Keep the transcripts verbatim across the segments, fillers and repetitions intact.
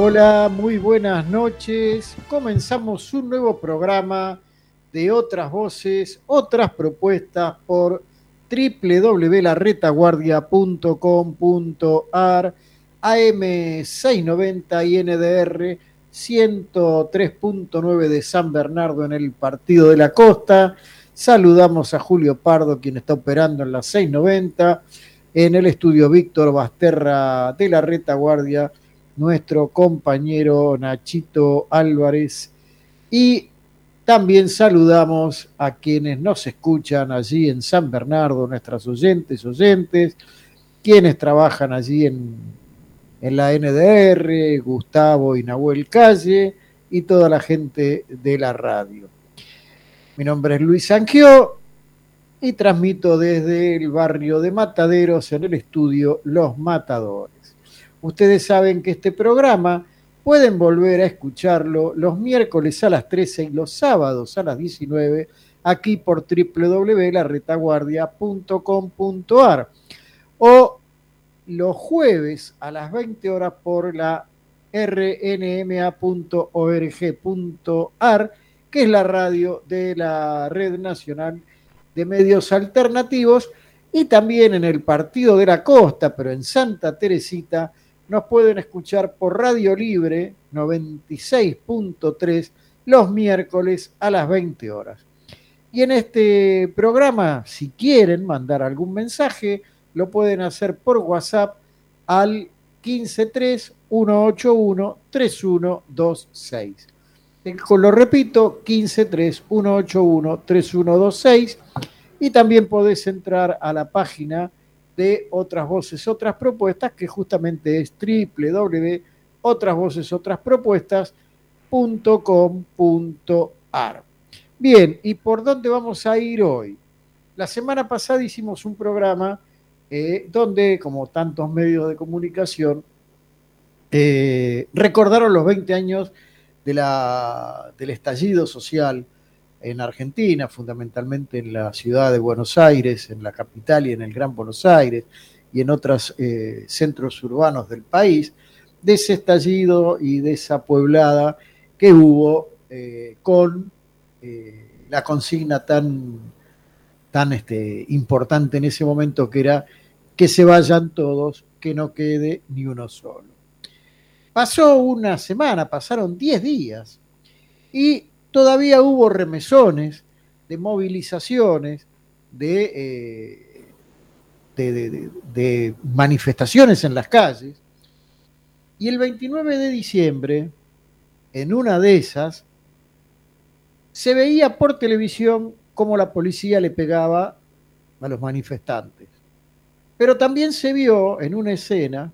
Hola, muy buenas noches. Comenzamos un nuevo programa de Otras Voces, Otras Propuestas por doble u doble u doble u punto la retaguardia punto com punto a r, A M seiscientos noventa y N D R ciento tres punto nueve de San Bernardo en el Partido de la Costa. Saludamos a Julio Pardo, quien está operando en la seiscientos noventa, en el estudio Víctor Basterra de la Retaguardia, nuestro compañero Nachito Álvarez, y también saludamos a quienes nos escuchan allí en San Bernardo, nuestras oyentes, oyentes, quienes trabajan allí en, en la N D R, Gustavo y Nahuel Calle, y toda la gente de la radio. Mi nombre es Luis Sangió y transmito desde el barrio de Mataderos en el estudio Los Matadores. Ustedes saben que este programa pueden volver a escucharlo los miércoles a las trece y los sábados a las diecinueve aquí por doble u doble u doble u punto la retaguardia punto com punto a r o los jueves a las veinte horas por la r n m a punto org punto a r, que es la radio de la Red Nacional de Medios Alternativos, y también en el Partido de la Costa, pero en Santa Teresita, nos pueden escuchar por Radio Libre noventa y seis punto tres los miércoles a las veinte horas. Y en este programa, si quieren mandar algún mensaje, lo pueden hacer por WhatsApp al quince tres uno ocho uno tres uno dos seis. Lo repito, quince tres uno ocho uno tres uno dos seis, y también podés entrar a la página de Otras Voces, Otras Propuestas, que justamente es doble u doble u doble u punto otras voces otras propuestas punto com punto a r. Bien, ¿y por dónde vamos a ir hoy? La semana pasada hicimos un programa eh, donde, como tantos medios de comunicación, eh, recordaron los veinte años de la, del estallido social en Argentina, fundamentalmente en la ciudad de Buenos Aires, en la capital y en el Gran Buenos Aires y en otros eh, centros urbanos del país, de ese estallido y de esa pueblada que hubo eh, con eh, la consigna tan, tan este, importante en ese momento, que era que se vayan todos, que no quede ni uno solo. Pasó una semana, pasaron diez días, y todavía hubo remesones de movilizaciones, de, eh, de, de, de, de manifestaciones en las calles. Y el veintinueve de diciembre, en una de esas, se veía por televisión cómo la policía le pegaba a los manifestantes. Pero también se vio en una escena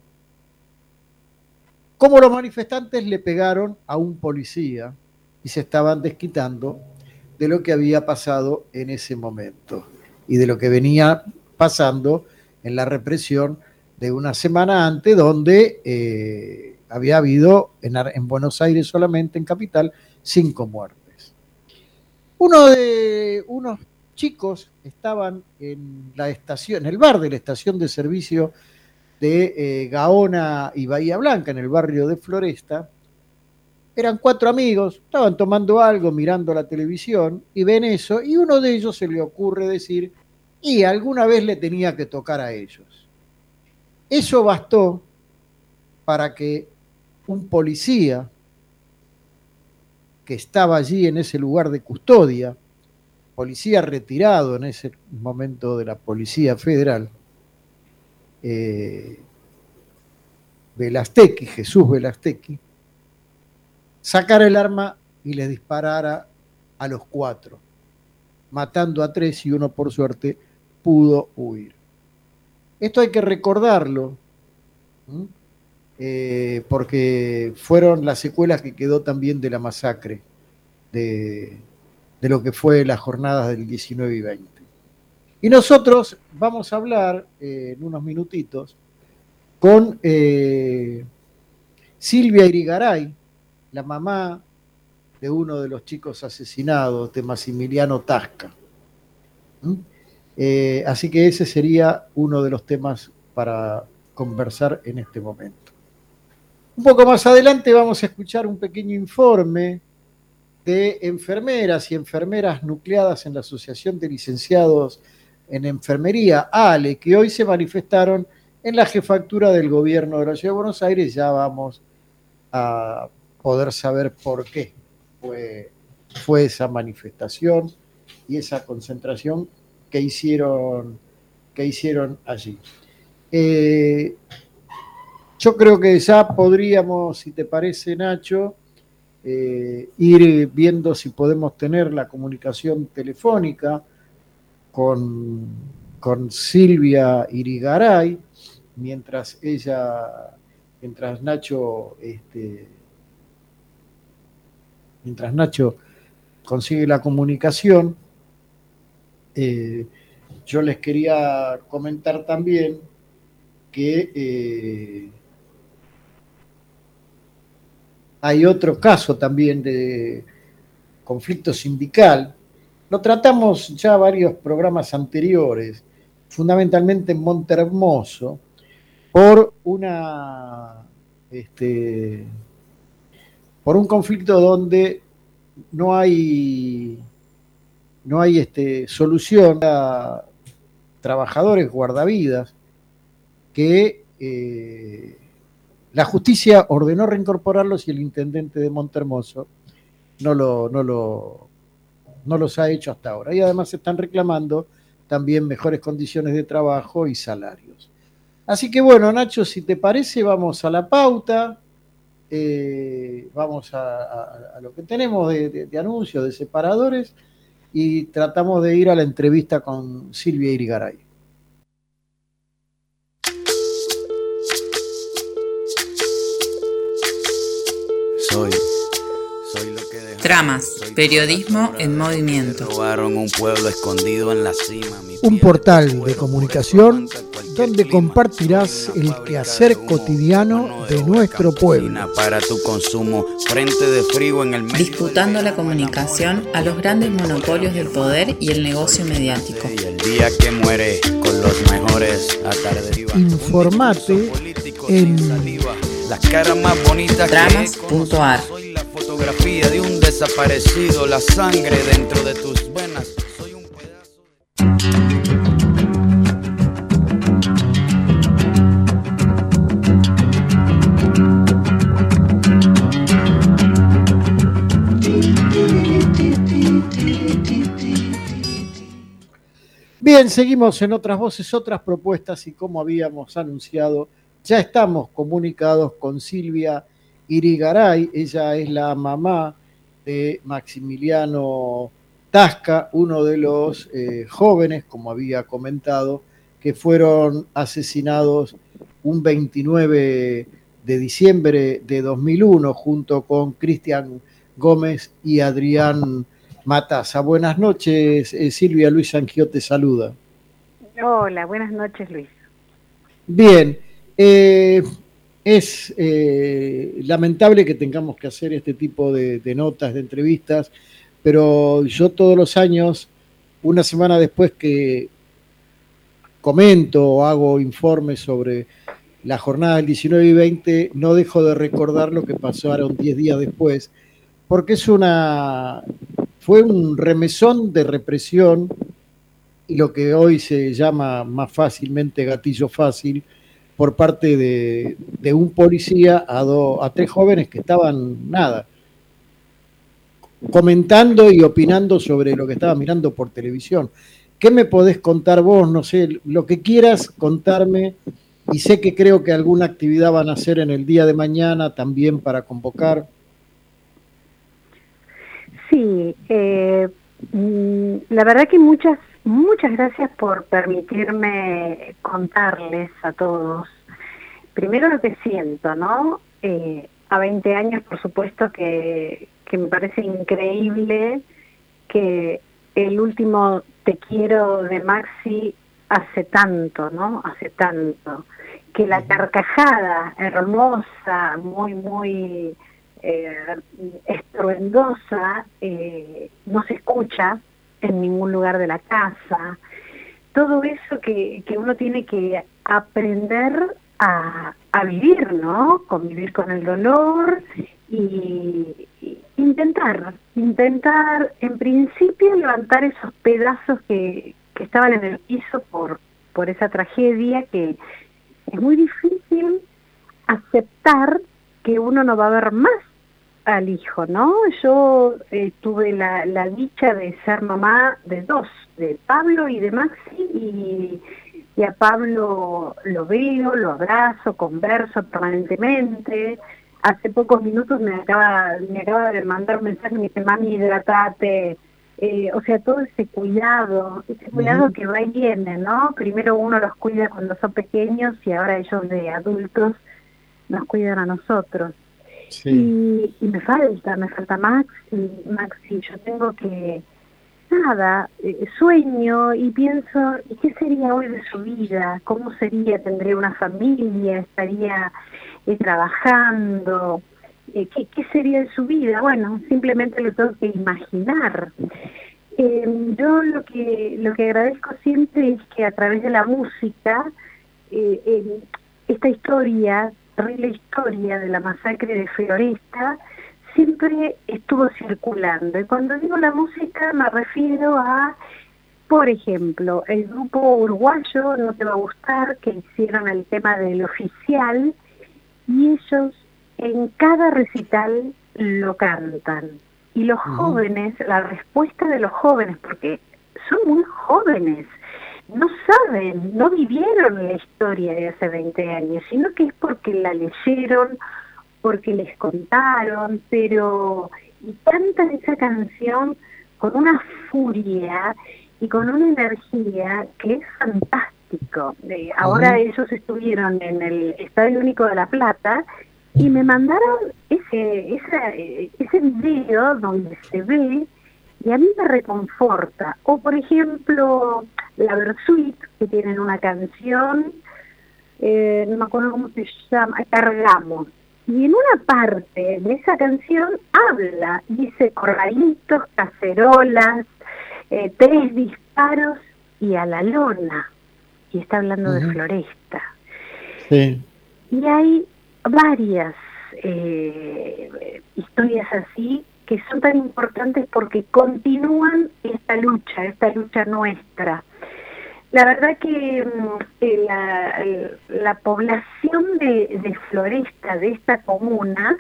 cómo los manifestantes le pegaron a un policía y se estaban desquitando de lo que había pasado en ese momento y de lo que venía pasando en la represión de una semana antes, donde eh, había habido en, en Buenos Aires solamente, en capital, cinco muertes. Uno de unos chicos estaban en la estación, en el bar de la estación de servicio de eh, Gaona y Bahía Blanca, en el barrio de Floresta. Eran cuatro amigos, estaban tomando algo, mirando la televisión, y ven eso, y uno de ellos se le ocurre decir, y alguna vez le tenía que tocar a ellos. Eso bastó para que un policía que estaba allí en ese lugar de custodia, policía retirado en ese momento de la Policía Federal, eh, Velastequi, Jesús Velastequi, sacara el arma y les disparara a los cuatro, matando a tres, y uno, por suerte, pudo huir. Esto hay que recordarlo, ¿sí? eh, porque fueron las secuelas que quedó también de la masacre, de, de lo que fue las jornadas del diecinueve y veinte. Y nosotros vamos a hablar eh, en unos minutitos con eh, Silvia Irigaray, la mamá de uno de los chicos asesinados, de Maximiliano Tasca. ¿Mm? Eh, así que ese sería uno de los temas para conversar en este momento. Un poco más adelante vamos a escuchar un pequeño informe de enfermeras y enfermeras nucleadas en la Asociación de Licenciados en Enfermería, ALE, que hoy se manifestaron en la jefatura del gobierno de la Ciudad de Buenos Aires. Ya vamos a poder saber por qué fue, fue esa manifestación y esa concentración que hicieron, que hicieron allí. Eh, yo creo que ya podríamos, si te parece, Nacho, eh, ir viendo si podemos tener la comunicación telefónica con, con Silvia Irigaray, mientras ella, mientras Nacho, este, mientras Nacho consigue la comunicación. Eh, yo les quería comentar también que eh, hay otro caso también de conflicto sindical. Lo tratamos ya varios programas anteriores, fundamentalmente en Montehermoso, por una este, por un conflicto donde no hay no hay este, solución a trabajadores guardavidas que eh, la justicia ordenó reincorporarlos y el intendente de Montehermoso no, lo, no, lo, no los ha hecho hasta ahora. Y además están reclamando también mejores condiciones de trabajo y salarios. Así que bueno, Nacho, si te parece, vamos a la pauta, eh, vamos a, a, a lo que tenemos de, de, de anuncios, de separadores, y tratamos de ir a la entrevista con Silvia Irigaray. Soy, soy lo que dejé, Tramas, periodismo en movimiento. Robaron un pueblo escondido en la cima. Un portal de comunicación donde compartirás el quehacer cotidiano de nuestro pueblo. Para tu consumo, frente de frío en el medio. Disputando la comunicación a los grandes monopolios del poder y el negocio mediático. Y el día que muere con los mejores atardes. Informate en las caras más bonitas. Tramas punto ar. Soy la fotografía de un desaparecido, la sangre dentro de tus venas. Soy un pedazo de... Bien, seguimos en Otras Voces, Otras Propuestas, y como habíamos anunciado, ya estamos comunicados con Silvia Irigaray. Ella es la mamá de Maximiliano Tasca, uno de los eh, jóvenes, como había comentado, que fueron asesinados un veintinueve de diciembre de dos mil uno junto con Cristian Gómez y Adrián Matassa. Buenas noches, eh, Silvia. Luis Sangió te saluda. Hola, buenas noches, Luis. Bien, eh, es eh, lamentable que tengamos que hacer este tipo de, de notas, de entrevistas, pero yo todos los años, una semana después que comento o hago informes sobre la jornada del diecinueve y veinte, no dejo de recordar lo que pasaron diez días después, porque es una... fue un remesón de represión y lo que hoy se llama más fácilmente gatillo fácil por parte de, de un policía a, do, a tres jóvenes que estaban, nada, comentando y opinando sobre lo que estaban mirando por televisión. ¿Qué me podés contar vos? No sé, lo que quieras contarme, y sé que creo que alguna actividad van a hacer en el día de mañana también para convocar. Sí, eh, la verdad que muchas muchas gracias por permitirme contarles a todos, primero lo que siento, ¿no? Eh, a veinte años, por supuesto que, que me parece increíble que el último Te quiero de Maxi hace tanto, ¿no? Hace tanto. Que la carcajada hermosa, muy, muy... Eh, estruendosa, eh, no se escucha en ningún lugar de la casa. Todo eso que, que uno tiene que aprender a, a vivir, ¿no? Convivir con el dolor y, y intentar, intentar en principio levantar esos pedazos que, que estaban en el piso por, por esa tragedia, que es muy difícil aceptar que uno no va a ver más al hijo, ¿no? Yo eh, tuve la, la dicha de ser mamá de dos, de Pablo y de Maxi, y, y a Pablo lo veo, lo abrazo, converso permanentemente. Hace pocos minutos me acaba, me acaba de mandar un mensaje, me dice, mami, hidratate. Eh, o sea, todo ese cuidado, ese cuidado uh-huh. que va y viene, ¿no? Primero uno los cuida cuando son pequeños y ahora ellos de adultos nos cuidan a nosotros. Sí. Y, y me falta, me falta Maxi, Maxi, yo tengo que, nada, eh, sueño y pienso, ¿y qué sería hoy de su vida? ¿Cómo sería? ¿Tendría una familia? ¿Estaría eh, trabajando? Eh, ¿qué, ¿Qué sería de su vida? Bueno, simplemente lo tengo que imaginar. Eh, yo lo que, lo que agradezco siempre es que a través de la música, eh, eh, esta historia, terrible historia de la masacre de Floresta, siempre estuvo circulando. Y cuando digo la música me refiero a, por ejemplo, el grupo uruguayo No Te Va a Gustar, que hicieron el tema del Oficial, y ellos en cada recital lo cantan. Y los uh-huh. jóvenes, la respuesta de los jóvenes, porque son muy jóvenes, no saben, no vivieron la historia de hace veinte años, sino que es porque la leyeron, porque les contaron, pero y cantan esa canción con una furia y con una energía que es fantástico. Eh, ahora uh-huh. ellos estuvieron en el Estadio Único de La Plata y me mandaron ese, esa, ese video donde se ve y a mí me reconforta. O por ejemplo, la Versuit, que tienen una canción, eh, no me acuerdo cómo se llama, Cargamos. Y en una parte de esa canción habla, dice corralitos, cacerolas, eh, tres disparos y a la lona. Y está hablando uh-huh. de Floresta. Sí. Y hay varias eh, historias así que son tan importantes porque continúan esta lucha, esta lucha nuestra. La verdad que eh, la, la población de, de Floresta, de esta comuna,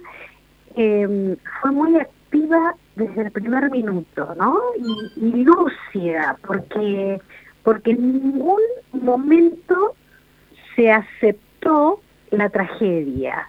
eh, fue muy activa desde el primer minuto, ¿no? Y, y lúcida, porque, porque en ningún momento se aceptó la tragedia.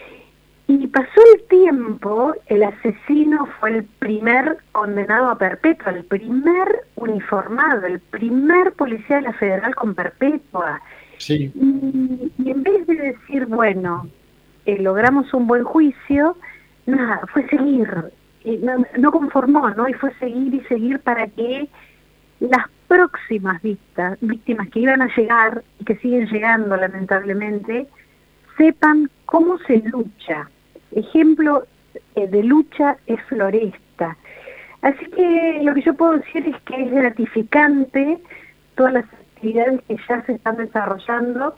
Y pasó el tiempo, el asesino fue el primer condenado a perpetua, el primer uniformado, el primer policía de la Federal con perpetua. Sí. Y, y en vez de decir, bueno, eh, logramos un buen juicio, nada, fue seguir, eh, no, no conformó, ¿no? Y fue seguir y seguir para que las próximas víctimas, víctimas que iban a llegar y que siguen llegando lamentablemente, sepan cómo se lucha. Ejemplo eh, de lucha es Floresta. Así que lo que yo puedo decir es que es gratificante todas las actividades que ya se están desarrollando.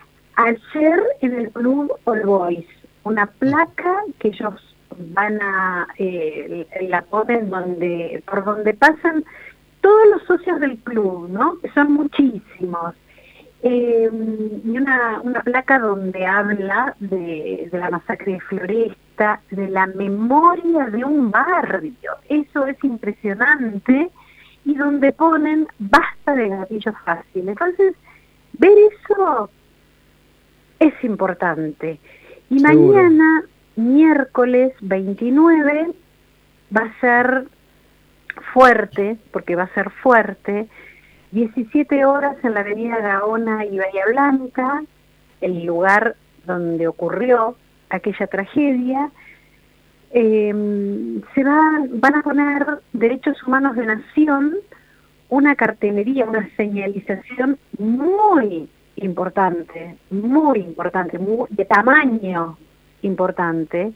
Ayer en el Club All Boys, una placa que ellos van a, eh, la ponen donde, por donde pasan todos los socios del club, ¿no? Que son muchísimos. Eh, y una, una placa donde habla de, de la masacre de Floresta, de la memoria de un barrio. Eso es impresionante. Y donde ponen basta de gatillos fáciles. Entonces, ver eso es importante. Y seguro. Mañana, miércoles veintinueve, va a ser fuerte, porque va a ser fuerte, diecisiete horas en la avenida Gaona y Bahía Blanca, el lugar donde ocurrió aquella tragedia. Eh, se va, van a poner Derechos Humanos de Nación, una cartelería, una señalización muy importante, muy importante, muy, de tamaño importante,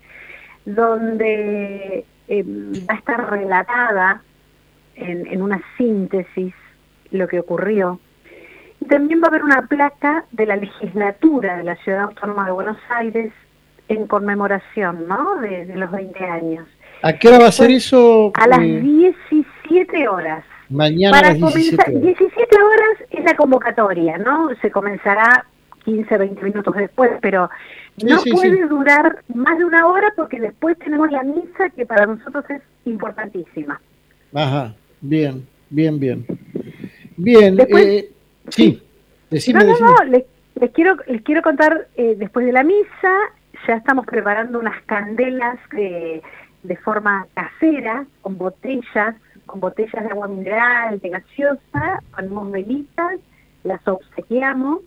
donde eh, va a estar relatada en, en una síntesis lo que ocurrió. Y también va a haber una placa de la legislatura de la Ciudad Autónoma de Buenos Aires en conmemoración, ¿no?, de, de los veinte años. ¿A qué hora va a ser eso? A las eh, diecisiete horas. Mañana Para a las diecisiete comenzar, horas. diecisiete horas es la convocatoria, ¿no? Se comenzará quince, veinte minutos después, pero no sí, puede sí. durar más de una hora porque después tenemos la misa, que para nosotros es importantísima. Ajá, bien, bien, bien. Bien, Después, eh, sí, decime, no, no, decime. no, les, les quiero les quiero contar, eh, después de la misa, ya estamos preparando unas candelas de, de forma casera, con botellas, con botellas de agua mineral, de gaseosa, ponemos velitas, las obsequiamos,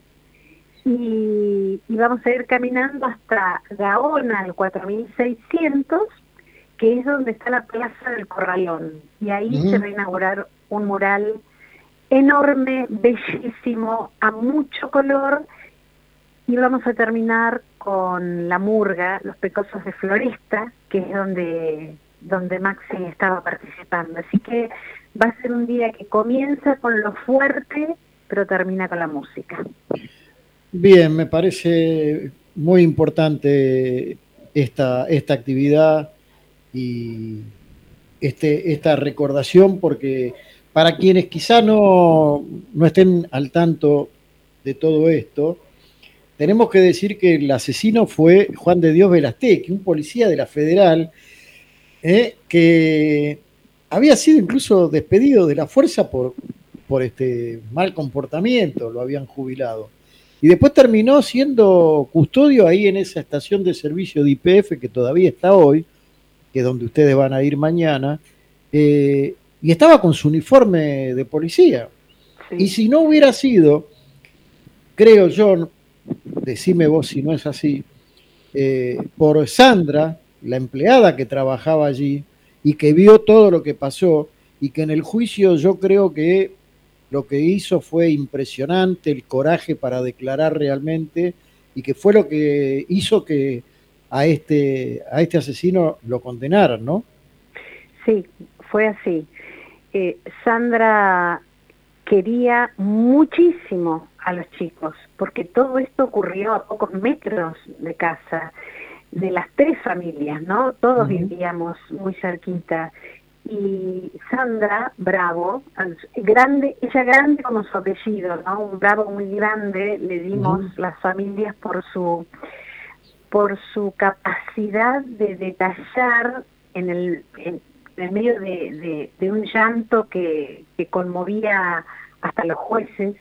y, y vamos a ir caminando hasta Gaona, al cuatro mil seiscientos, que es donde está la Plaza del Corralón, y ahí Ujú. se va a inaugurar un mural enorme, bellísimo, a mucho color, y vamos a terminar con la murga, los Pecosos de Floresta, que es donde, donde Maxi estaba participando. Así que va a ser un día que comienza con lo fuerte, pero termina con la música. Bien, me parece muy importante esta, esta actividad y este, esta recordación, porque para quienes quizá no, no estén al tanto de todo esto, tenemos que decir que el asesino fue Juan de Dios Velastecchi, un policía de la Federal, eh, que había sido incluso despedido de la fuerza por, por este mal comportamiento, lo habían jubilado. Y después terminó siendo custodio ahí en esa estación de servicio de Y P F que todavía está hoy, que es donde ustedes van a ir mañana, eh, y estaba con su uniforme de policía. Sí. Y si no hubiera sido, creo yo, decime vos si no es así, eh, por Sandra, la empleada que trabajaba allí y que vio todo lo que pasó, y que en el juicio yo creo que lo que hizo fue impresionante, el coraje para declarar realmente, y que fue lo que hizo que a este, a este asesino lo condenaran, ¿no? Sí, fue así. Eh, Sandra quería muchísimo a los chicos, porque todo esto ocurrió a pocos metros de casa, de las tres familias, ¿no? Todos Uh-huh. vivíamos muy cerquita. Y Sandra Bravo, grande, ella grande como su apellido, ¿no? Un Bravo muy grande, le dimos Uh-huh. las familias por su por su capacidad de detallar en el, en, en medio de, de, de un llanto que, que conmovía hasta los jueces.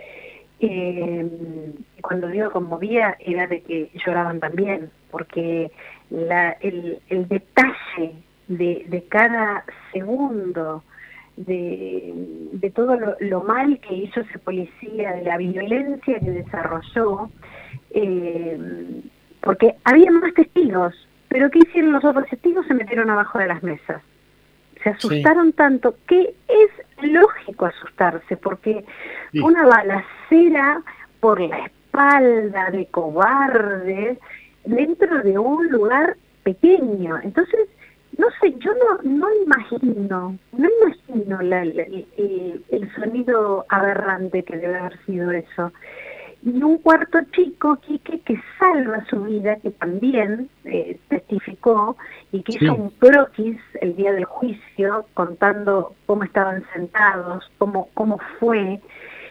Eh, cuando digo conmovía era de que lloraban también, porque la, el, el detalle de, de cada segundo, de, de todo lo, lo mal que hizo ese policía, de la violencia que desarrolló, eh, porque había más testigos, pero ¿qué hicieron los otros testigos? Se metieron abajo de las mesas. Se asustaron sí. tanto, que es lógico asustarse, porque sí. fue una balacera por la espalda de cobarde dentro de un lugar pequeño. Entonces, no sé, yo no no imagino, no imagino la, la, el, el sonido aberrante que debe haber sido eso. Y un cuarto chico, Quique, que salva su vida, que también eh, testificó y que sí. hizo un croquis el día del juicio, contando cómo estaban sentados, cómo cómo fue.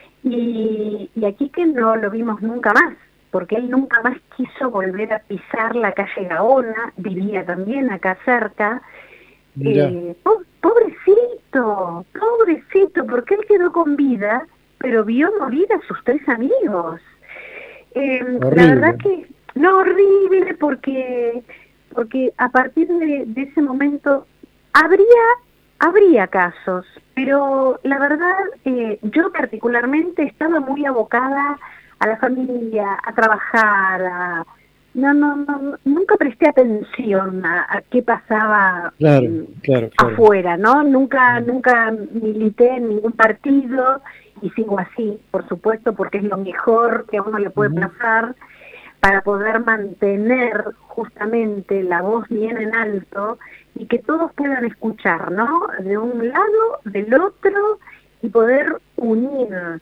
Y, y a Quique no lo vimos nunca más, porque él nunca más quiso volver a pisar la calle Gaona, vivía también acá cerca. Eh, po- pobrecito, pobrecito, porque él quedó con vida, pero vio morir a sus tres amigos. Eh, la verdad que, no, horrible, porque porque a partir de, de ese momento habría habría casos, pero la verdad, eh, yo particularmente estaba muy abocada a la familia, a trabajar, a, no, no, no, nunca presté atención a, a qué pasaba claro, eh, claro, claro. afuera, ¿no? Nunca, nunca milité en ningún partido y sigo así, por supuesto, porque es lo mejor que a uno le puede uh-huh. pasar para poder mantener justamente la voz bien en alto y que todos puedan escuchar, ¿no? De un lado, del otro, y poder unir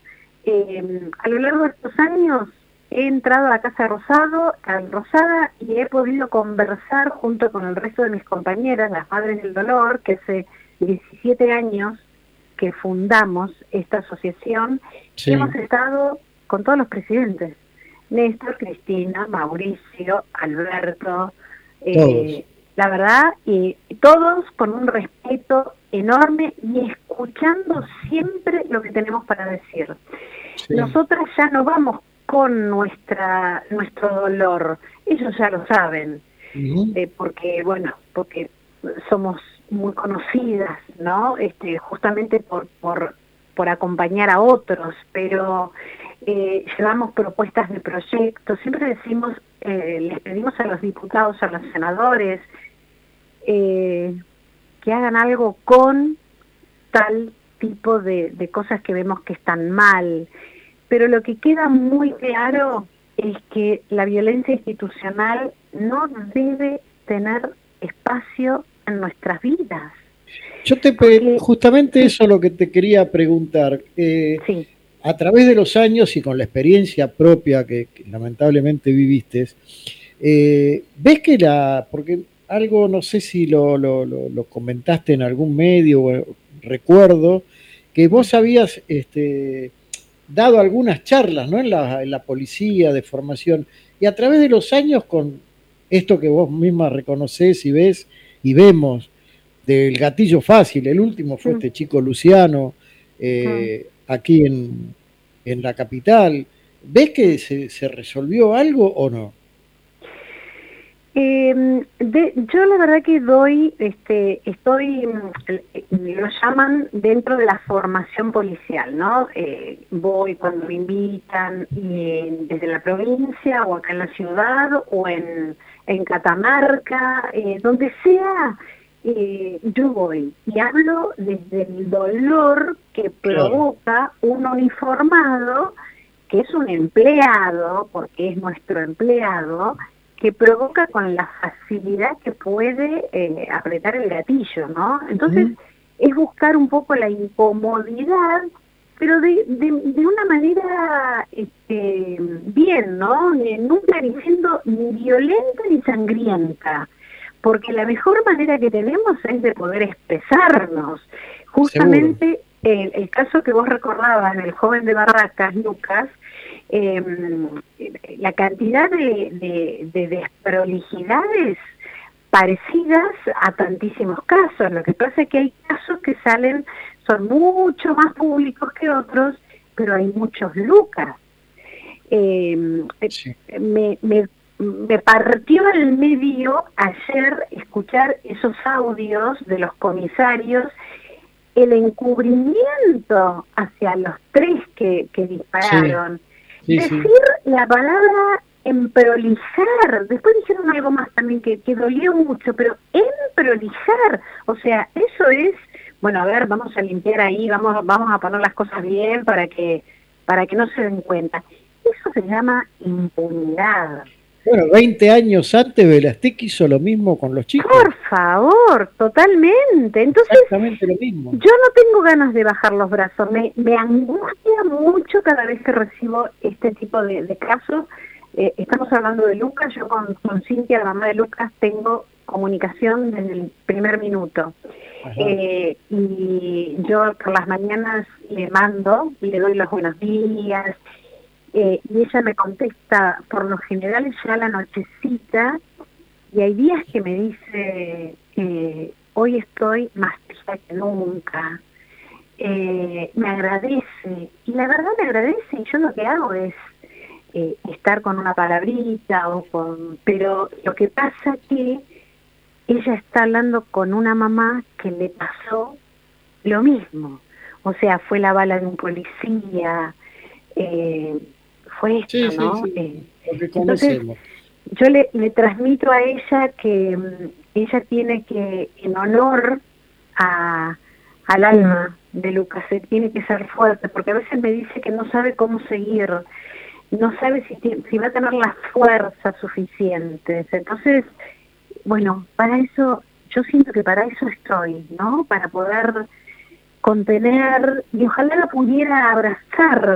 eh, a lo largo de estos años he entrado a la Casa Rosado, a Rosada, y he podido conversar junto con el resto de mis compañeras, las Madres del Dolor, que hace diecisiete años que fundamos esta asociación, Sí. y hemos estado con todos los presidentes, Néstor, Cristina, Mauricio, Alberto, eh, la verdad, y todos con un respeto enorme y escuchando siempre lo que tenemos para decir. Sí. Nosotras ya no vamos con nuestra nuestro dolor, ellos ya lo saben, Ujú. eh, porque bueno, porque somos muy conocidas, ¿no? Este, justamente por por por acompañar a otros, pero eh, llevamos propuestas de proyectos, siempre decimos, eh, les pedimos a los diputados, a los senadores, eh, que hagan algo con tal tipo de, de cosas que vemos que están mal. Pero lo que queda muy claro es que la violencia institucional no debe tener espacio en nuestras vidas. Yo te pe- Porque- justamente eso es lo que te quería preguntar. Eh, Sí, a través de los años y con la experiencia propia que, que lamentablemente viviste, eh, ves que la, porque algo no sé si lo, lo, lo, lo comentaste en algún medio, o recuerdo que vos habías este, dado algunas charlas, ¿no? en, la, en la policía de formación, y a través de los años con esto que vos misma reconocés y ves y vemos del gatillo fácil, el último fue Mm. este chico Luciano, eh, aquí en, en la capital. ¿Ves que se, se resolvió algo o no? Eh, de, yo la verdad que doy, este, estoy, lo llaman dentro de la formación policial, ¿no? Eh, voy cuando me invitan y desde la provincia o acá en la ciudad o en, en Catamarca, eh, donde sea, eh, yo voy y hablo desde el dolor que provoca un uniformado, que es un empleado, porque es nuestro empleado, que provoca con la facilidad que puede eh, apretar el gatillo, ¿no? Entonces, mm. es buscar un poco la incomodidad, pero de, de, de una manera este, bien, ¿no? Nunca diciendo ni violenta ni sangrienta, porque la mejor manera que tenemos es de poder expresarnos. Justamente el, el caso que vos recordabas del joven de Barracas, Lucas, Eh, la cantidad de, de, de desprolijidades parecidas a tantísimos casos. Lo que pasa es que hay casos que salen, son mucho más públicos que otros, pero hay muchos Lucas. Eh, sí. me, me, me partió al medio ayer escuchar esos audios de los comisarios, el encubrimiento hacia los tres que, que dispararon. Sí. Sí, decir sí. la palabra emprolijar, después dijeron algo más también que, que dolió mucho, pero emprolijar, o sea, eso es, bueno, a ver, vamos a limpiar ahí, vamos vamos a poner las cosas bien para que para que no se den cuenta. Eso se llama impunidad. Bueno, veinte años antes Velastegui hizo lo mismo con los chicos. Por favor, totalmente. Entonces, exactamente lo mismo. Yo no tengo ganas de bajar los brazos. Me, me angustia mucho cada vez que recibo este tipo de, de casos. Eh, estamos hablando de Lucas. Yo con, con Cintia, la mamá de Lucas, tengo comunicación desde el primer minuto. Eh, y yo por las mañanas le mando, le doy los buenos días. Eh, y ella me contesta, por lo general ya a la nochecita, y hay días que me dice, eh, hoy estoy más triste que nunca, eh, me agradece, y la verdad me agradece, y yo lo que hago es eh, estar con una palabrita, o con pero lo que pasa que ella está hablando con una mamá que le pasó lo mismo, o sea, fue la bala de un policía, eh, fue esto, sí, ¿no? Sí, sí. Eh, Lo que conocemos. Entonces, yo le, le transmito a ella que um, ella tiene que, en honor a, al alma de Lucas, eh, tiene que ser fuerte, porque a veces me dice que no sabe cómo seguir, no sabe si, si va a tener las fuerzas suficientes. Entonces, bueno, para eso, yo siento que para eso estoy, ¿no? Para poder contener, y ojalá la pudiera abrazar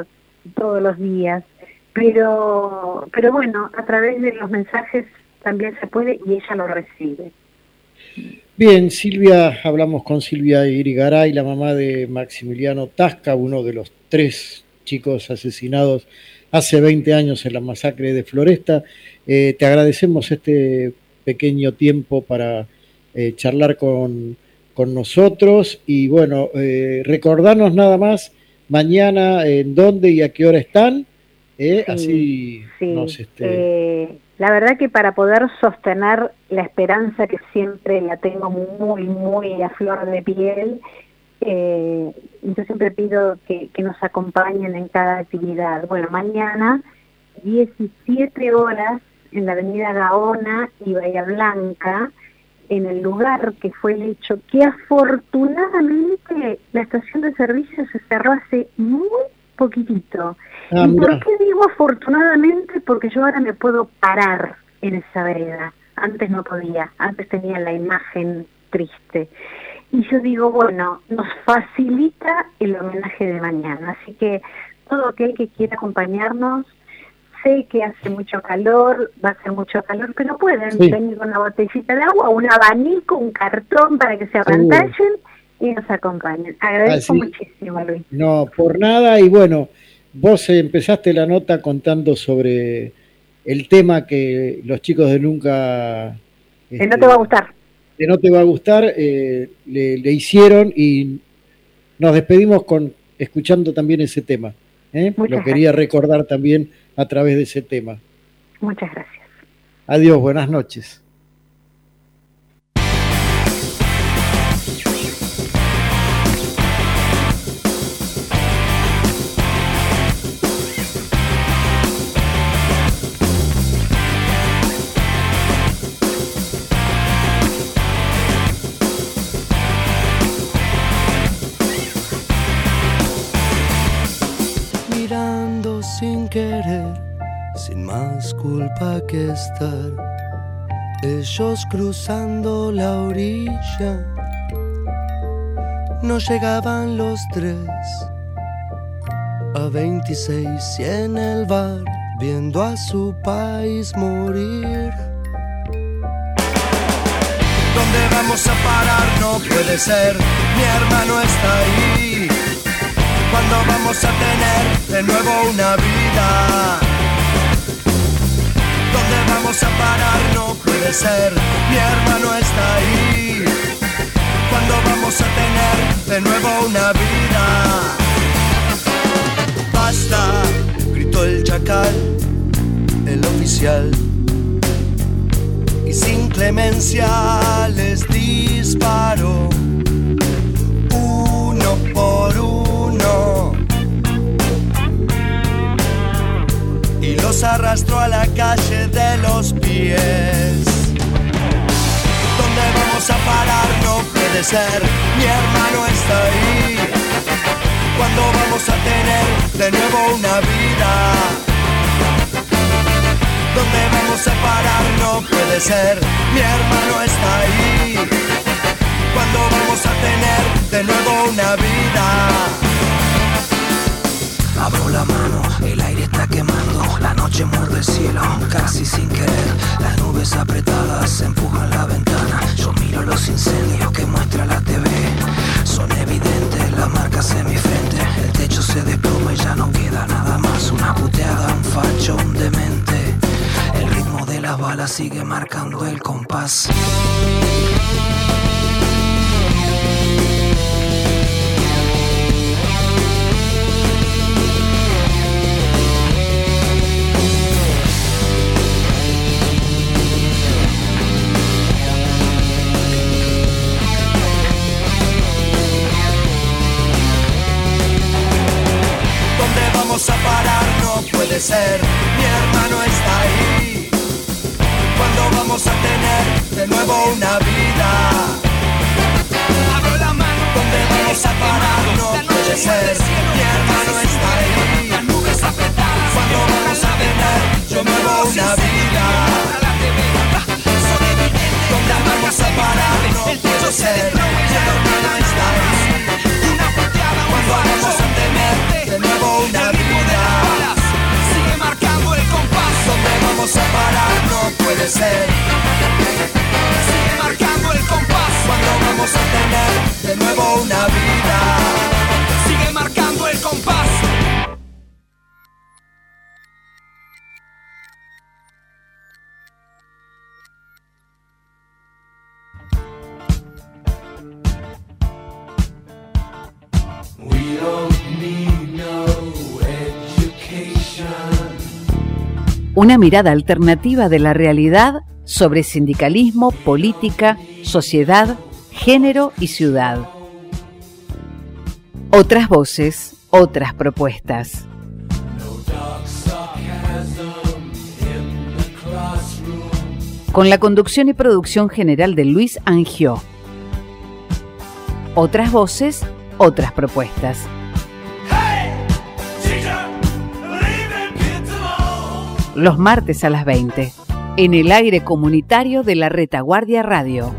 todos los días, pero, pero bueno, a través de los mensajes también se puede y ella lo recibe. Bien, Silvia, hablamos con Silvia Irigaray, la mamá de Maximiliano Tasca, uno de los tres chicos asesinados hace veinte años en la masacre de Floresta. Eh, te agradecemos este pequeño tiempo para eh, charlar con, con nosotros y bueno, eh, recordarnos nada más mañana en dónde y a qué hora están, eh, Sí, así sí. nos... Este... Eh, la verdad que para poder sostener la esperanza que siempre la tengo muy, muy a flor de piel, eh, yo siempre pido que, que nos acompañen en cada actividad. Bueno, mañana, diecisiete horas, en la avenida Gaona y Bahía Blanca, en el lugar que fue el hecho, que afortunadamente la estación de servicio se cerró hace muy poquitito. Ah, ¿Y mira. por qué digo afortunadamente? Porque yo ahora me puedo parar en esa vereda. Antes no podía, antes tenía la imagen triste. Y yo digo, bueno, nos facilita el homenaje de mañana. Así que todo aquel que quiera acompañarnos, sé que hace mucho calor, va a ser mucho calor, pero pueden Sí. venir con una botellita de agua, un abanico, un cartón para que se Seguro. apantallen y nos acompañen. Agradezco Así- muchísimo, Luis. No, por nada, y bueno, vos eh, empezaste la nota contando sobre el tema que los chicos de Nunca... Que este, no te va a gustar. que no te va a gustar, eh, le, le hicieron y nos despedimos con escuchando también ese tema. ¿eh? Muchas Lo quería recordar también a través de ese tema. Muchas gracias. Adiós, buenas noches. Mirando sin querer, sin más culpa que estar, ellos cruzando la orilla, no llegaban los tres a veintiséis y en el bar, viendo a su país morir. ¿Dónde vamos a parar? No puede ser, mi hermano está ahí. ¿Cuándo vamos a tener de nuevo una vida? ¿Dónde vamos a parar? No puede ser, mi hermano está ahí. ¿Cuándo vamos a tener de nuevo una vida? Basta, gritó el chacal, el oficial, y sin clemencia les disparó, uno por uno, y los arrastró a la calle de los pies. ¿Dónde vamos a parar? No puede ser, mi hermano está ahí. ¿Cuándo vamos a tener de nuevo una vida? ¿Dónde vamos a parar? No puede ser, mi hermano está ahí. ¿Cuándo vamos a tener de nuevo una vida? Abro la mano, el aire está quemando, la noche muerde el cielo, casi sin querer. Las nubes apretadas empujan la ventana. Yo miro los incendios que muestra la T V. Son evidentes las marcas en mi frente. El techo se desploma y ya no queda nada más. Una puteada, un facho, un demente. El ritmo de las balas sigue marcando el compás. Vamos a parar, no puede ser, mi hermano está ahí. ¿Cuándo vamos a tener de nuevo una vida? Abro la mano, ¿dónde vamos a parar? No puede ser, mi hermano está ahí. las nubes apretadas. ¿Cuándo vamos a tener de nuevo una vida? ¿Dónde vamos a parar? No puede ser, mi hermano está ahí. ¿Cuándo vamos a tener de nuevo una vida? Una mirada alternativa de la realidad sobre sindicalismo, política, sociedad, género y ciudad. Otras voces, otras propuestas. Con la conducción y producción general de Luis Angió. Otras voces, otras propuestas. Los martes a las veinte, en el aire comunitario de la Retaguardia Radio.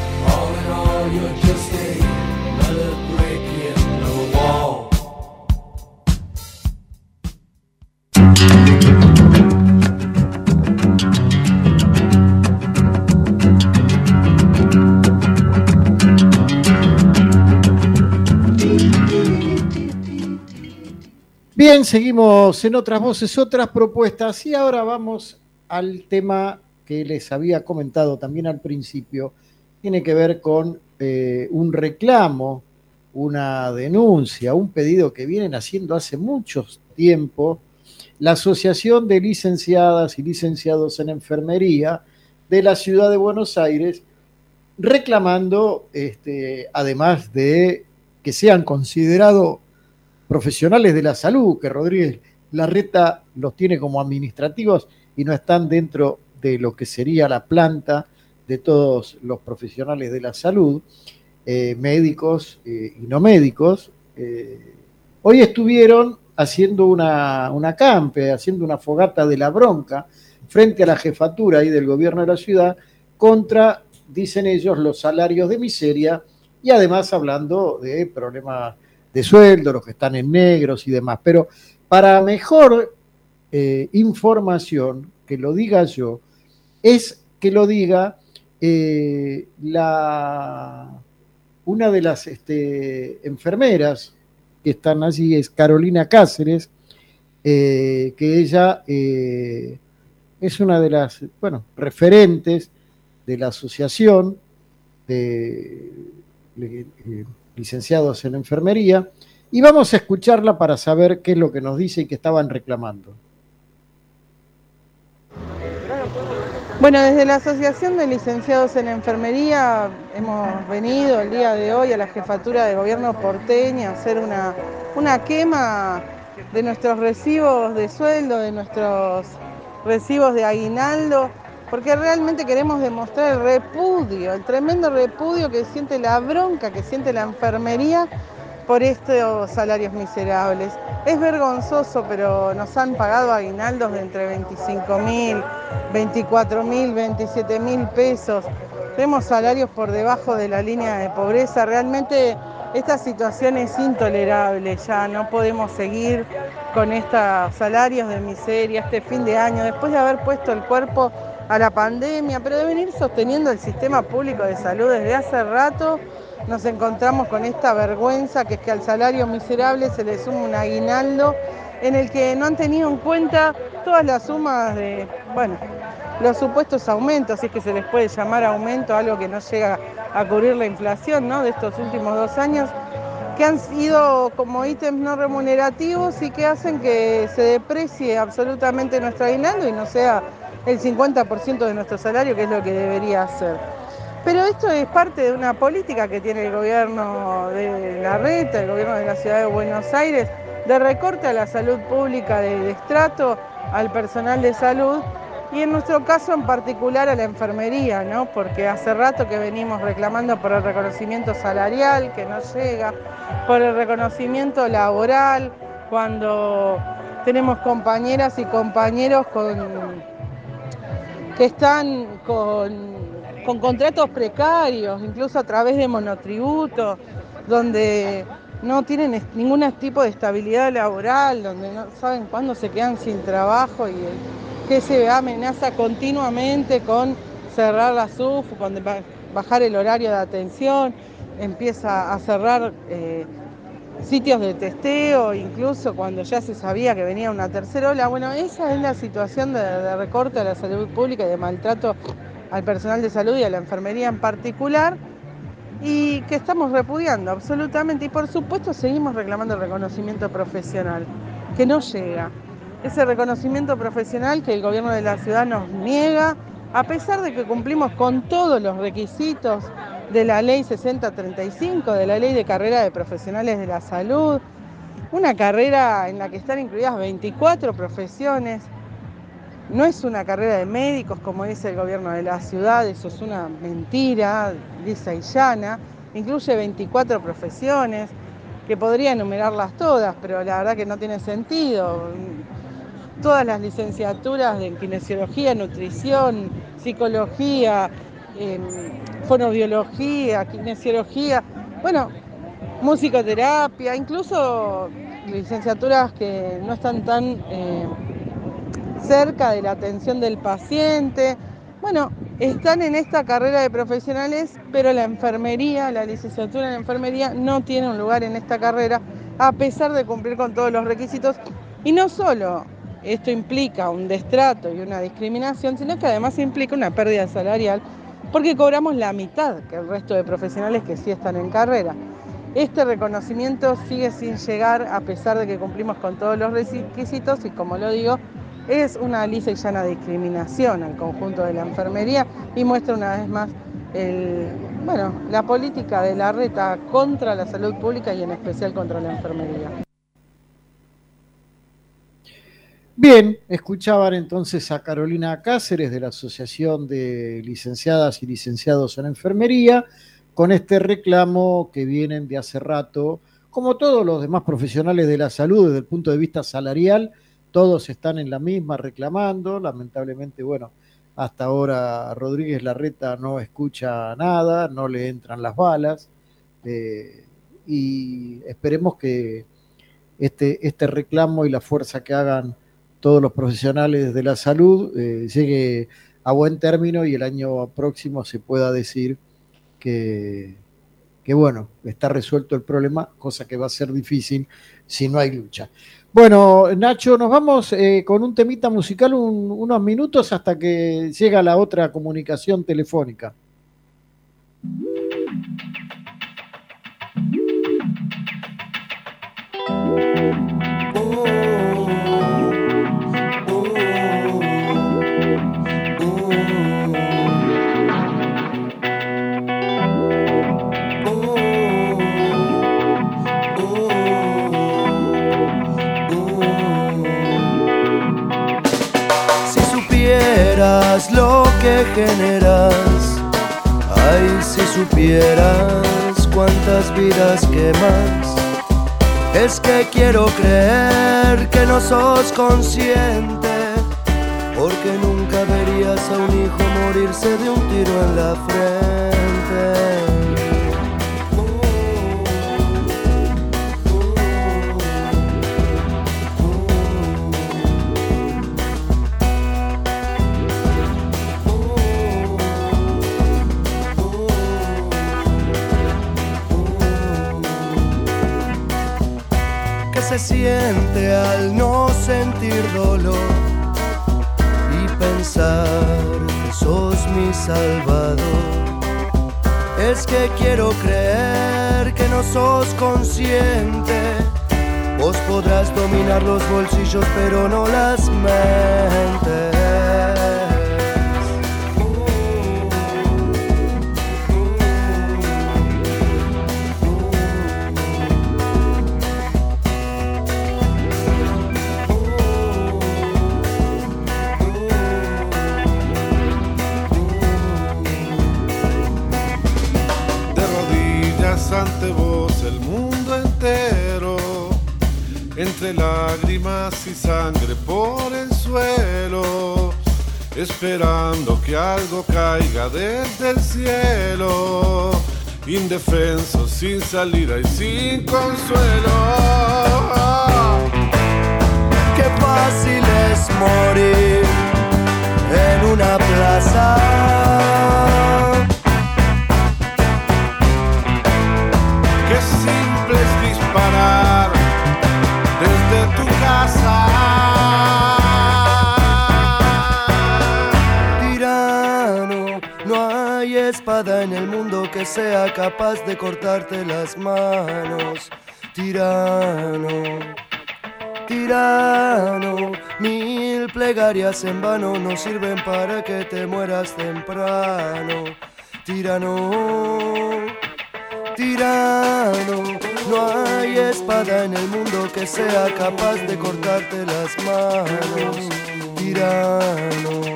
Bien, seguimos en Otras Voces, Otras Propuestas, y ahora vamos al tema que les había comentado también al principio. Tiene que ver con eh, un reclamo, una denuncia, un pedido que vienen haciendo hace mucho tiempo la Asociación de Licenciadas y Licenciados en Enfermería de la Ciudad de Buenos Aires, reclamando, este, además de que sean considerados profesionales de la salud, que Rodríguez Larreta los tiene como administrativos y no están dentro de lo que sería la planta de todos los profesionales de la salud, eh, médicos eh, y no médicos. Eh, hoy estuvieron haciendo una, una campe, haciendo una fogata de la bronca frente a la jefatura ahí del gobierno de la ciudad contra, dicen ellos, los salarios de miseria y además hablando de problemas de sueldo, los que están en negros y demás. Pero para mejor eh, información, que lo diga yo, es que lo diga eh, la, una de las este, enfermeras que están allí, es Carolina Cáceres, eh, que ella eh, es una de las, bueno, referentes de la asociación de eh, licenciados en enfermería, y vamos a escucharla para saber qué es lo que nos dice y qué estaban reclamando. Bueno, desde la Asociación de Licenciados en Enfermería hemos venido el día de hoy a la Jefatura de Gobierno porteña a hacer una, una quema de nuestros recibos de sueldo, de nuestros recibos de aguinaldo, porque realmente queremos demostrar el repudio, el tremendo repudio que siente, la bronca que siente la enfermería por estos salarios miserables. Es vergonzoso, pero nos han pagado aguinaldos de entre veinticinco mil, veinticuatro mil, veintisiete mil pesos. Tenemos salarios por debajo de la línea de pobreza. Realmente esta situación es intolerable, ya no podemos seguir con estos salarios de miseria este fin de año, después de haber puesto el cuerpo a la pandemia, pero de venir sosteniendo el sistema público de salud desde hace rato. Nos encontramos con esta vergüenza que es que al salario miserable se le suma un aguinaldo en el que no han tenido en cuenta todas las sumas de, bueno, los supuestos aumentos, si es que se les puede llamar aumento, algo que no llega a cubrir la inflación, ¿no?, de estos últimos dos años, que han sido como ítems no remunerativos y que hacen que se deprecie absolutamente nuestro aguinaldo y no sea el cincuenta por ciento de nuestro salario, que es lo que debería ser. Pero esto es parte de una política que tiene el gobierno de Larreta, el gobierno de la Ciudad de Buenos Aires, de recorte a la salud pública, de destrato al personal de salud y en nuestro caso en particular a la enfermería, ¿no? Porque hace rato que venimos reclamando por el reconocimiento salarial que no llega, por el reconocimiento laboral, cuando tenemos compañeras y compañeros con, que están con... con contratos precarios, incluso a través de monotributos, donde no tienen ningún tipo de estabilidad laboral, donde no saben cuándo se quedan sin trabajo y que se amenaza continuamente con cerrar la S U F, con bajar el horario de atención, empieza a cerrar eh, sitios de testeo, incluso cuando ya se sabía que venía una tercera ola. Bueno, esa es la situación de, de recorte a la salud pública y de maltrato al personal de salud y a la enfermería en particular, y que estamos repudiando absolutamente, y por supuesto seguimos reclamando el reconocimiento profesional, que no llega. ese reconocimiento profesional que el gobierno de la ciudad nos niega, a pesar de que cumplimos con todos los requisitos de la ley sesenta treinta y cinco, de la ley de carrera de profesionales de la salud, una carrera en la que están incluidas veinticuatro profesiones. No es una carrera de médicos, como dice el gobierno de la ciudad, eso es una mentira, lisa y llana. Incluye veinticuatro profesiones, que podría enumerarlas todas, pero la verdad que no tiene sentido. Todas las licenciaturas de kinesiología, nutrición, psicología, eh, fonoaudiología, kinesiología, bueno, musicoterapia, incluso licenciaturas que no están tan eh, cerca de la atención del paciente. Bueno, están en esta carrera de profesionales, pero la enfermería, la licenciatura en enfermería no tiene un lugar en esta carrera, a pesar de cumplir con todos los requisitos. Y no solo esto implica un destrato y una discriminación, sino que además implica una pérdida salarial, porque cobramos la mitad que el resto de profesionales que sí están en carrera. Este reconocimiento sigue sin llegar, a pesar de que cumplimos con todos los requisitos, y como lo digo, es una lisa y llana discriminación al conjunto de la enfermería y muestra una vez más el, bueno, la política de Larreta contra la salud pública y en especial contra la enfermería. Bien, escuchaban entonces a Carolina Cáceres de la Asociación de Licenciadas y Licenciados en Enfermería con este reclamo que vienen de hace rato, como todos los demás profesionales de la salud desde el punto de vista salarial. Todos están en la misma reclamando, lamentablemente, bueno, hasta ahora Rodríguez Larreta no escucha nada, no le entran las balas, eh, y esperemos que este, este reclamo y la fuerza que hagan todos los profesionales de la salud eh, llegue a buen término y el año próximo se pueda decir que, que, bueno, está resuelto el problema, cosa que va a ser difícil si no hay lucha. Bueno, Nacho, nos vamos eh, con un temita musical un, unos minutos hasta que llega la otra comunicación telefónica. Lo que generas, ay, si supieras cuántas vidas quemas. Es que quiero creer que no sos consciente, porque nunca verías a un hijo morirse de un tiro en la frente. Se siente al no sentir dolor y pensar que sos mi salvador. Es que quiero creer que no sos consciente. Vos podrás dominar los bolsillos pero no las mentes. Ante vos el mundo entero, entre lágrimas y sangre por el suelo, esperando que algo caiga desde el cielo, indefenso, sin salida y sin consuelo. Qué fácil es morir en una plaza. Simple es disparar desde tu casa. Tirano, no hay espada en el mundo que sea capaz de cortarte las manos. Tirano, Tirano, mil plegarias en vano no sirven para que te mueras temprano. Tirano, tirano, no hay espada en el mundo que sea capaz de cortarte las manos. Tirano,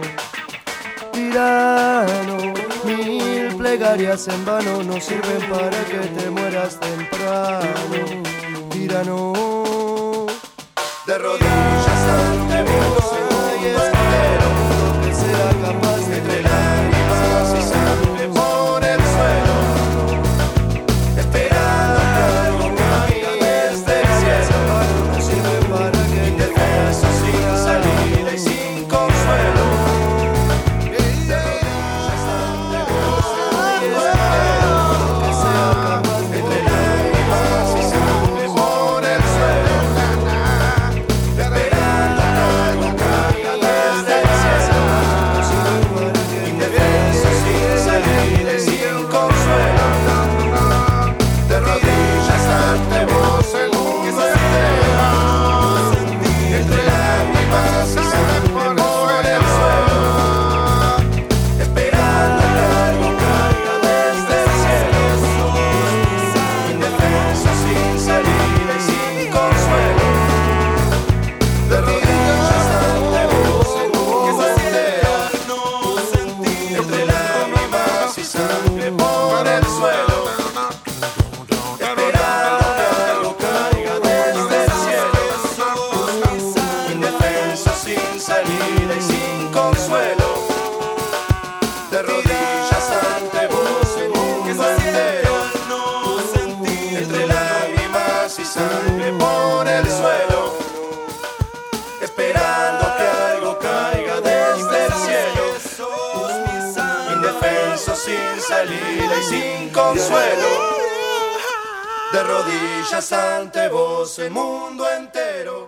tirano, mil plegarias en vano no sirven para que te mueras temprano. Tirano, de rodillas ante vos, no hay espada que sea capaz de entre lágrimas y sangre por el suelo, esperando que algo caiga desde el cielo. No sirve para que te veas sin salida y sin consuelo. De rodillas ante vos, no hay espada que sea capaz de entre lágrimas y sangre por el suelo. De rodillas ante vos el mundo entero.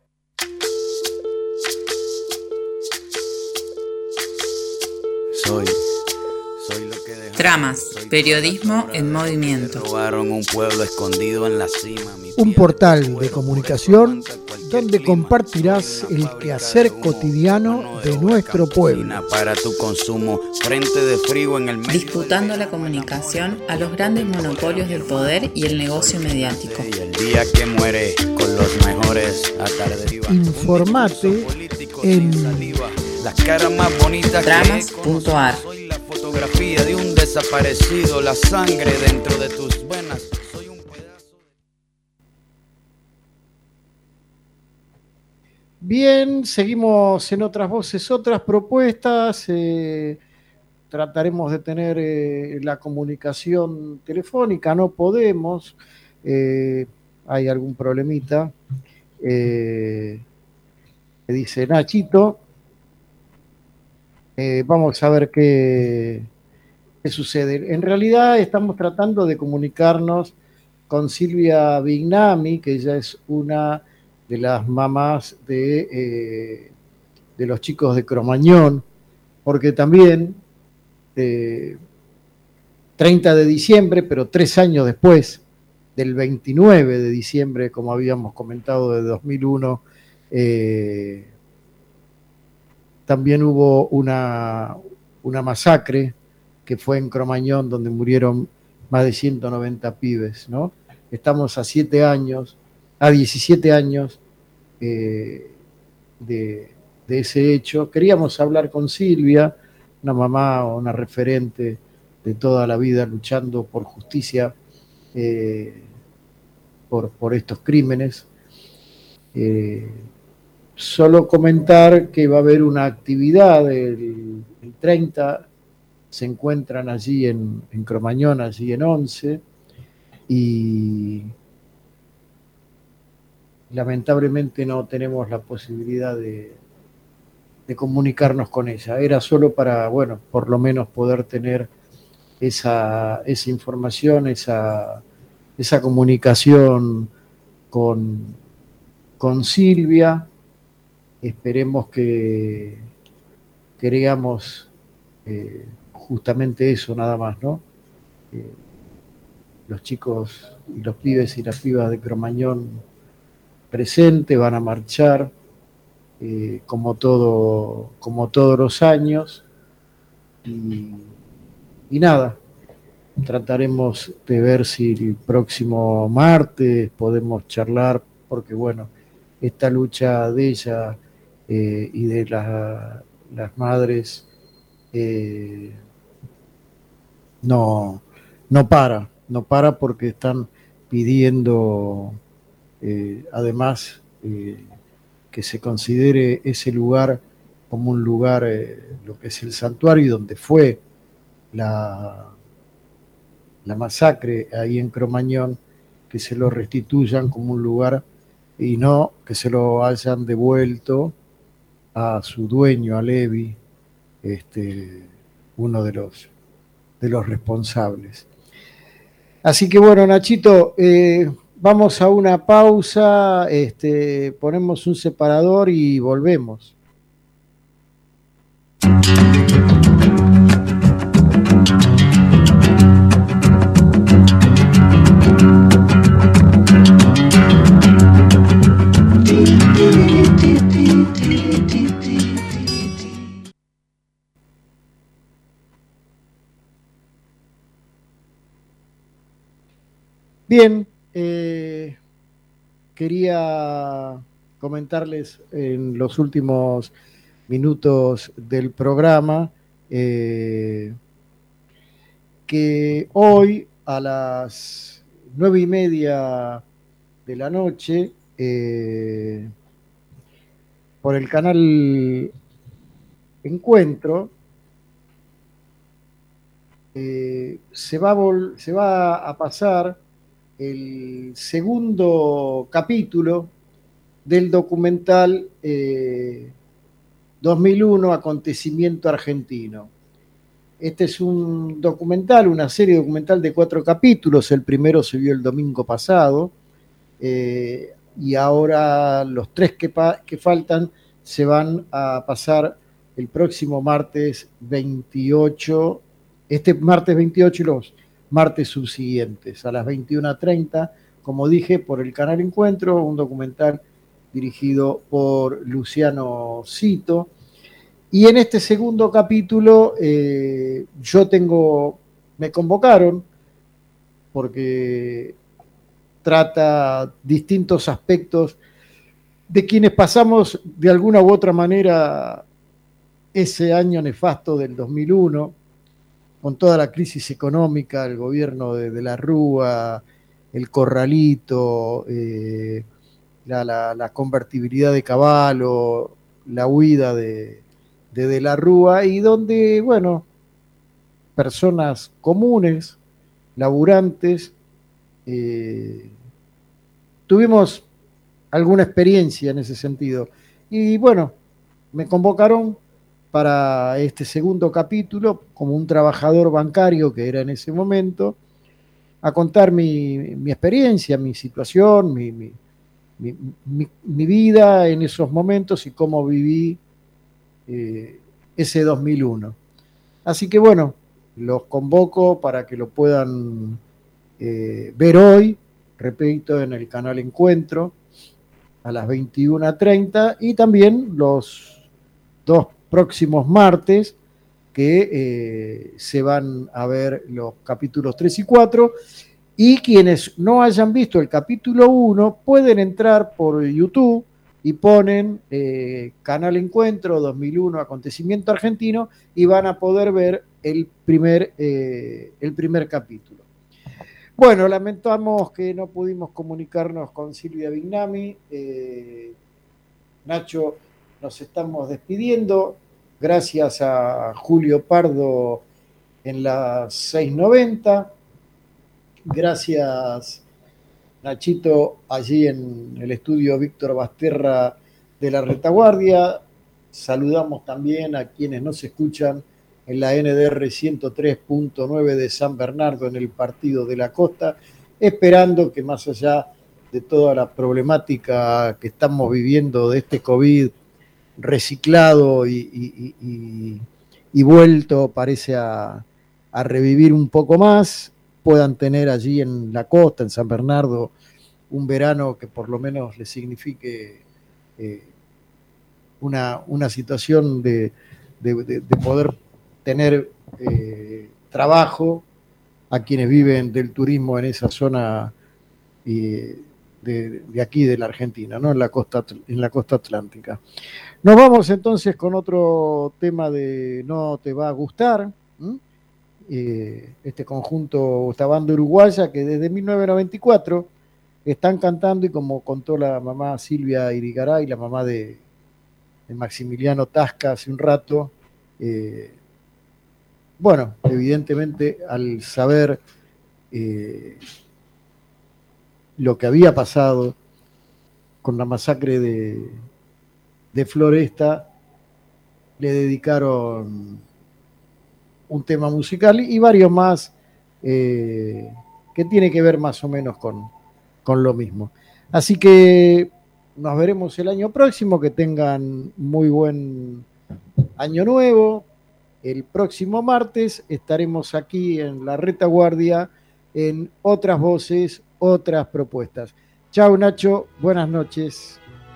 Soy, soy lo que dejaron. Tramas, periodismo en movimiento. Robaron un pueblo escondido en la cima. Un portal de comunicación donde compartirás el quehacer cotidiano de nuestro pueblo. Para tu consumo, frente de frío en el medio. Disputando la comunicación a los grandes monopolios del poder y el negocio mediático. Y el día que muere con los mejores atardes. Informate en las caras más bonitas. Tramas punto ar. Soy la fotografía de un desaparecido, la sangre dentro de tus venas. Soy un pedazo de... Bien, seguimos en otras voces, otras propuestas. Eh, trataremos de tener eh, la comunicación telefónica, no podemos. Eh, hay algún problemita. Eh, dice Nachito. Eh, vamos a ver qué, qué sucede. En realidad estamos tratando de comunicarnos con Silvia Vignami, que ella es una de las mamás de, eh, de los chicos de Cromañón, porque también eh, treinta de diciembre, pero tres años después, del veintinueve de diciembre, como habíamos comentado, de dos mil uno, eh, también hubo una, una masacre que fue en Cromañón, donde murieron más de ciento noventa pibes, ¿no? Estamos a siete años, a diecisiete años eh, de, de ese hecho. Queríamos hablar con Silvia, una mamá o una referente de toda la vida luchando por justicia eh, por, por estos crímenes. Eh, Solo comentar que va a haber una actividad el, el treinta, se encuentran allí en, en Cromañón, allí en once, y lamentablemente no tenemos la posibilidad de, de comunicarnos con ella. Era solo para, bueno, por lo menos poder tener esa, esa información, esa, esa comunicación con, con Silvia. Esperemos que creamos eh, justamente eso, nada más, ¿no? Eh, los chicos y los pibes y las pibas de Cromañón presente, van a marchar eh, como, todo, como todos los años y, y nada, trataremos de ver si el próximo martes podemos charlar, porque bueno, esta lucha de ella eh, y de la, las madres eh, no, no para, no para porque están pidiendo eh, además eh, que se considere ese lugar como un lugar, eh, lo que es el santuario, donde fue la, la masacre ahí en Cromañón, que se lo restituyan como un lugar y no que se lo hayan devuelto a su dueño, a Levi, este, uno de los, de los responsables. Así que bueno, Nachito, eh, vamos a una pausa, este, ponemos un separador y volvemos. Bien, eh, quería comentarles en los últimos minutos del programa eh, que hoy a las nueve y media de la noche eh, por el canal Encuentro eh, se va a vol- se va a pasar el segundo capítulo del documental eh, dos mil uno, Acontecimiento Argentino. Este es un documental, una serie documental de cuatro capítulos. El primero se vio el domingo pasado eh, y ahora los tres que, pa- que faltan se van a pasar el próximo martes veintiocho, este martes veintiocho y los martes subsiguientes, a las veintiuna treinta, como dije, por el canal Encuentro, un documental dirigido por Luciano Cito. Y en este segundo capítulo eh, yo tengo, me convocaron porque trata distintos aspectos de quienes pasamos de alguna u otra manera ese año nefasto del dos mil uno, con toda la crisis económica, el gobierno de, de la Rúa, el corralito, eh, la, la, la convertibilidad de Cavallo, la huida de, de, de la Rúa, y donde, bueno, personas comunes, laburantes, eh, tuvimos alguna experiencia en ese sentido. Y bueno, me convocaron para este segundo capítulo, como un trabajador bancario que era en ese momento, a contar mi, mi experiencia, mi situación, mi, mi, mi, mi, mi vida en esos momentos y cómo viví eh, ese dos mil uno. Así que bueno, los convoco para que lo puedan eh, ver hoy, repito, en el canal Encuentro, a las veintiuna treinta, y también los dos próximos martes que eh, se van a ver los capítulos tres y cuatro, y quienes no hayan visto el capítulo uno pueden entrar por YouTube y ponen eh, Canal Encuentro dos mil uno Acontecimiento Argentino y van a poder ver el primer, eh, el primer capítulo. Bueno, lamentamos que no pudimos comunicarnos con Silvia Bignami. eh, Nacho, nos estamos despidiendo. Gracias a Julio Pardo en las seis noventa. Gracias, Nachito, allí en el estudio Víctor Basterra de la Retaguardia. Saludamos también a quienes nos escuchan en la N D R ciento tres punto nueve de San Bernardo, en el Partido de la Costa, esperando que más allá de toda la problemática que estamos viviendo de este COVID reciclado y, y, y, y vuelto, parece a, a revivir un poco más, puedan tener allí en la costa, en San Bernardo, un verano que por lo menos le signifique eh, una, una situación de, de, de, de poder tener eh, trabajo a quienes viven del turismo en esa zona eh, de, de aquí de la Argentina, ¿no? En la costa, en la costa atlántica. Nos vamos entonces con otro tema de No te va a gustar, ¿m? Eh, este conjunto, esta banda uruguaya que desde mil novecientos noventa y cuatro están cantando, y como contó la mamá Silvia Irigaray, la mamá de, de Maximiliano Tasca hace un rato, eh, bueno, evidentemente al saber eh, lo que había pasado con la masacre de, de Floresta, le dedicaron un tema musical y varios más eh, que tiene que ver más o menos con, con lo mismo. Así que nos veremos el año próximo, que tengan muy buen año nuevo. El próximo martes estaremos aquí en La Retaguardia en Otras Voces, Otras Propuestas. Chao, Nacho, buenas noches.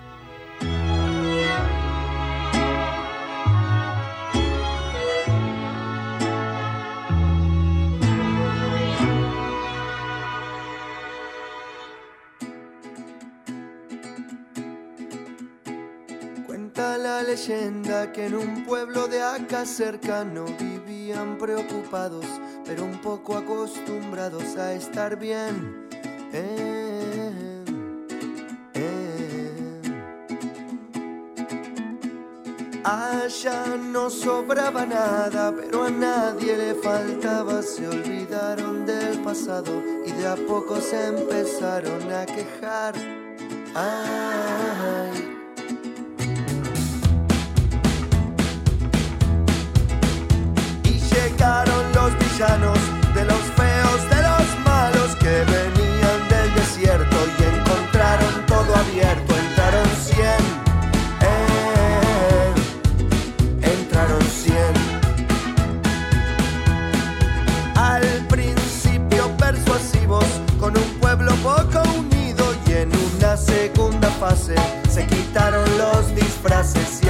Cuenta la leyenda que en un pueblo de acá cercano vivían preocupados, pero un poco acostumbrados a estar bien. Eh, eh. Allá no sobraba nada, pero a nadie le faltaba. Se olvidaron del pasado y de a poco se empezaron a quejar. Ay. Llegaron los villanos, de los feos, de los malos, que venían del desierto y encontraron todo abierto. Entraron cien, eh, entraron cien. Al principio persuasivos, con un pueblo poco unido, y en una segunda fase se quitaron los disfraces.